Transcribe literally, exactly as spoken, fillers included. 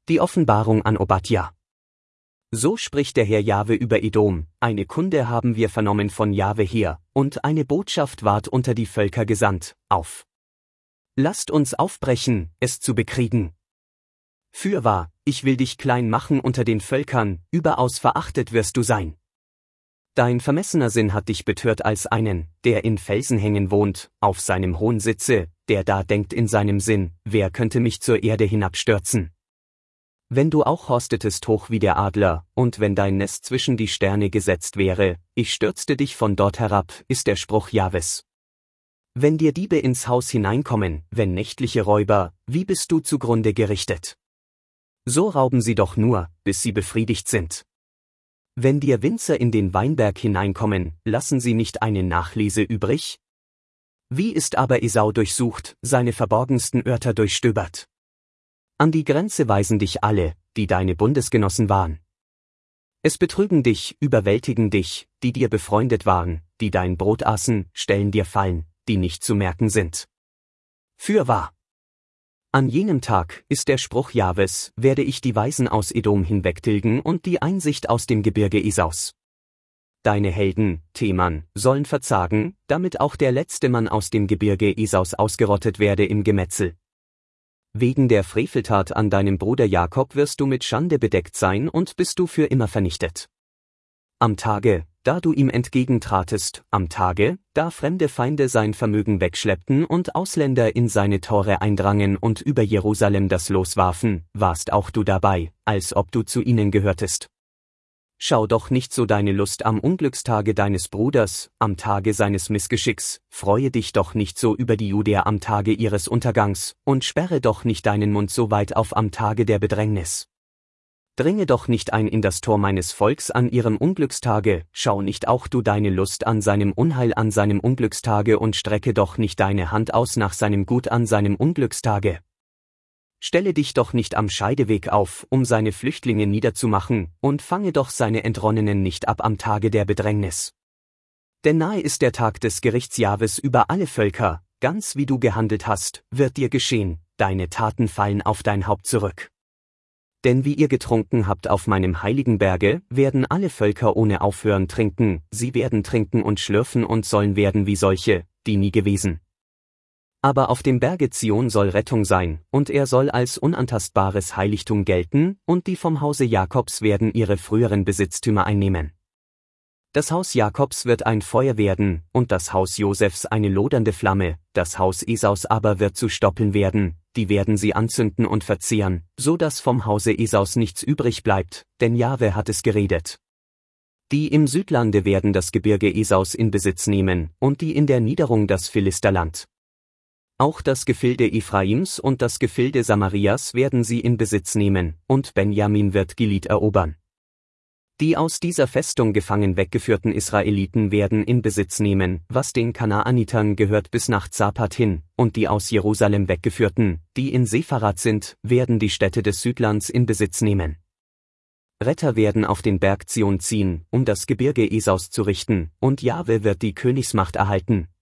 Die Offenbarung an Obadja. So spricht der Herr Jahwe über Edom: Eine Kunde haben wir vernommen von Jahwe her, und eine Botschaft ward unter die Völker gesandt, auf. Lasst uns aufbrechen, es zu bekriegen. Fürwahr, ich will dich klein machen unter den Völkern, überaus verachtet wirst du sein. Dein vermessener Sinn hat dich betört als einen, der in Felsenhängen wohnt, auf seinem hohen Sitze, der da denkt in seinem Sinn: Wer könnte mich zur Erde hinabstürzen? Wenn du auch horstetest hoch wie der Adler, und wenn dein Nest zwischen die Sterne gesetzt wäre, ich stürzte dich von dort herab, ist der Spruch Jahwes. Wenn dir Diebe ins Haus hineinkommen, wenn nächtliche Räuber, wie bist du zugrunde gerichtet? So rauben sie doch nur, bis sie befriedigt sind. Wenn dir Winzer in den Weinberg hineinkommen, lassen sie nicht eine Nachlese übrig? Wie ist aber Esau durchsucht, seine verborgensten Örter durchstöbert? An die Grenze weisen dich alle, die deine Bundesgenossen waren. Es betrügen dich, überwältigen dich, die dir befreundet waren, die dein Brot aßen, stellen dir Fallen, die nicht zu merken sind. Fürwahr! An jenem Tag, ist der Spruch Jahwes, werde ich die Weisen aus Edom hinwegtilgen und die Einsicht aus dem Gebirge Esaus. Deine Helden, Teman, sollen verzagen, damit auch der letzte Mann aus dem Gebirge Esaus ausgerottet werde im Gemetzel. Wegen der Freveltat an deinem Bruder Jakob wirst du mit Schande bedeckt sein und bist du für immer vernichtet. Am Tage, da du ihm entgegentratest, am Tage, da fremde Feinde sein Vermögen wegschleppten und Ausländer in seine Tore eindrangen und über Jerusalem das Los warfen, warst auch du dabei, als ob du zu ihnen gehörtest. Schau doch nicht so deine Lust am Unglückstage deines Bruders, am Tage seines Missgeschicks, freue dich doch nicht so über die Judäer am Tage ihres Untergangs, und sperre doch nicht deinen Mund so weit auf am Tage der Bedrängnis. Dringe doch nicht ein in das Tor meines Volks an ihrem Unglückstage, schau nicht auch du deine Lust an seinem Unheil an seinem Unglückstage und strecke doch nicht deine Hand aus nach seinem Gut an seinem Unglückstage. Stelle dich doch nicht am Scheideweg auf, um seine Flüchtlinge niederzumachen, und fange doch seine Entronnenen nicht ab am Tage der Bedrängnis. Denn nahe ist der Tag des Gerichts Jahwes über alle Völker, ganz wie du gehandelt hast, wird dir geschehen, deine Taten fallen auf dein Haupt zurück. Denn wie ihr getrunken habt auf meinem heiligen Berge, werden alle Völker ohne Aufhören trinken, sie werden trinken und schlürfen und sollen werden wie solche, die nie gewesen. Aber auf dem Berge Zion soll Rettung sein, und er soll als unantastbares Heiligtum gelten, und die vom Hause Jakobs werden ihre früheren Besitztümer einnehmen. Das Haus Jakobs wird ein Feuer werden, und das Haus Josefs eine lodernde Flamme, das Haus Esaus aber wird zu Stoppeln werden, die werden sie anzünden und verzehren, so dass vom Hause Esaus nichts übrig bleibt, denn Jahwe hat es geredet. Die im Südlande werden das Gebirge Esaus in Besitz nehmen, und die in der Niederung das Philisterland. Auch das Gefilde Ephraims und das Gefilde Samarias werden sie in Besitz nehmen, und Benjamin wird Gilead erobern. Die aus dieser Festung gefangen weggeführten Israeliten werden in Besitz nehmen, was den Kanaanitern gehört bis nach Zapat hin, und die aus Jerusalem weggeführten, die in Sepharat sind, werden die Städte des Südlands in Besitz nehmen. Retter werden auf den Berg Zion ziehen, um das Gebirge Esaus zu richten, und Jahwe wird die Königsmacht erhalten,